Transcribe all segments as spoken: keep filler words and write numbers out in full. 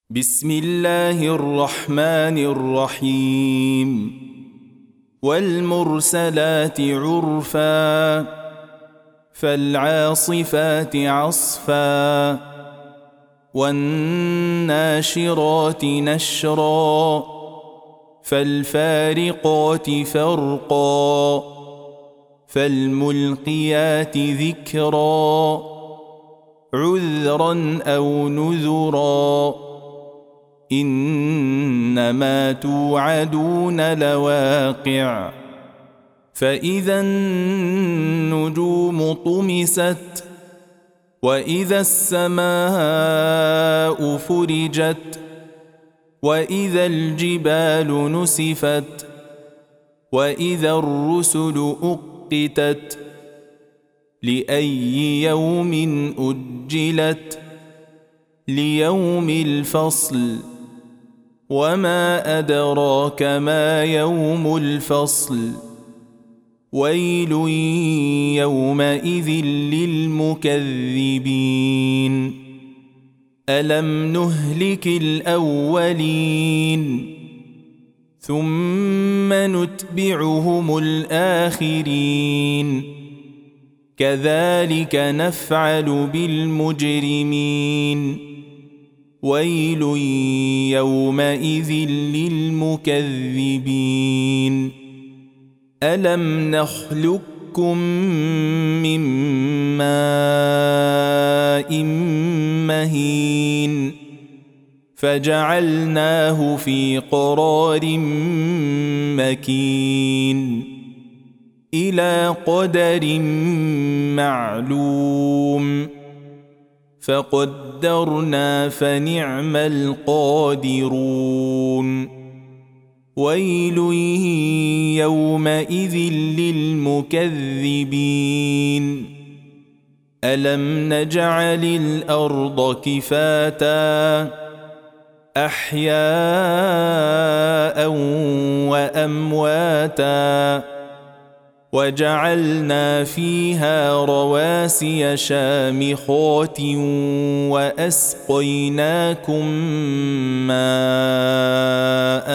بسم الله الرحمن الرحيم والمرسلات عرفا فالعاصفات عصفا والناشرات نشرا فالفارقات فرقا فالملقيات ذكرا عذرا أو نذرا إنما توعدون لواقع فإذا النجوم طمست وإذا السماء فرجت وإذا الجبال نسفت وإذا الرسل أقتت لأي يوم أجلت ليوم الفصل وما أدراك ما يوم الفصل ويل يومئذ للمكذبين ألم نهلك الأولين ثم نتبعهم الآخرين كذلك نفعل بالمجرمين ويل يومئذ للمكذبين ألم نخلقكم من ماء مهين فجعلناه في قرار مكين إلى قدر معلوم فقدرنا فنعم القادرون ويل يومئذ للمكذبين ألم نجعل الأرض كفاتا أحياء وأمواتا وجعلنا فيها رواسي شامخات وأسقيناكم ماء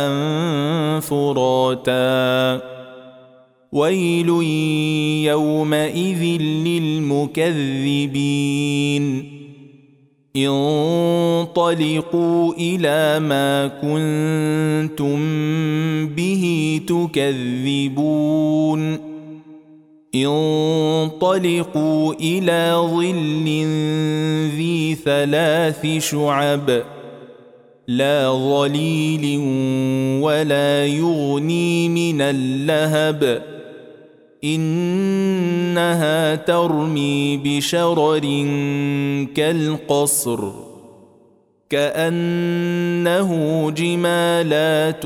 فراتا ويل يومئذ للمكذبين انطلقوا إلى ما كنتم به تكذبون انطلقوا إلى ظل ذي ثلاث شعب لا ظليل ولا يغني من اللهب إنها ترمي بشرر كالقصر كأنه جمالات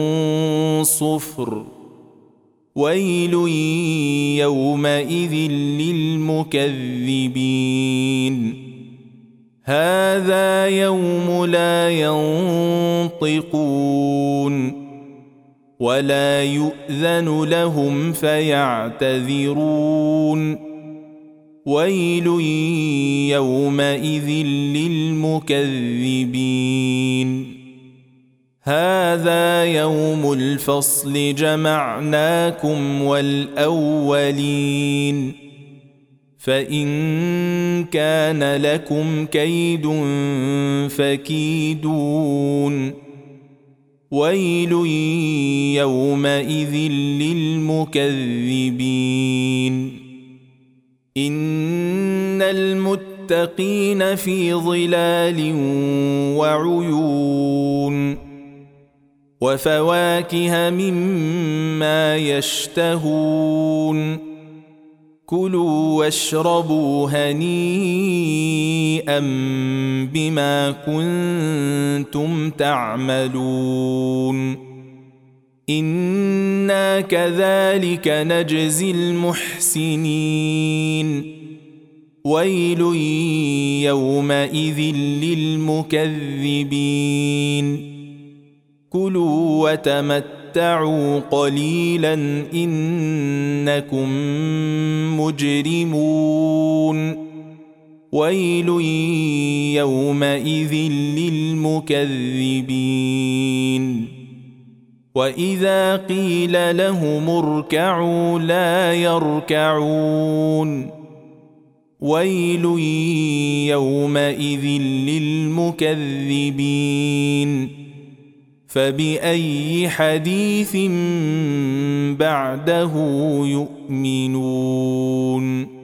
صفر ويل يومئذ للمكذبين هذا يوم لا ينطقون ولا يؤذن لهم فيعتذرون ويل يومئذ للمكذبين هذا يوم الفصل جمعناكم والأولين فإن كان لكم كيد فكيدون ويل يومئذ للمكذبين إن المتقين في ظلال وعيون وفواكه مما يشتهون كلوا واشربوا هنيئا بما كنتم تعملون إنا كذلك نجزي المحسنين ويل يومئذ للمكذبين كلوا وتمتعوا قليلا إنكم مجرمون ويل يومئذ للمكذبين وإذا قيل لهم اركعوا لا يركعون ويل يومئذ للمكذبين فبأي حديث بعده يؤمنون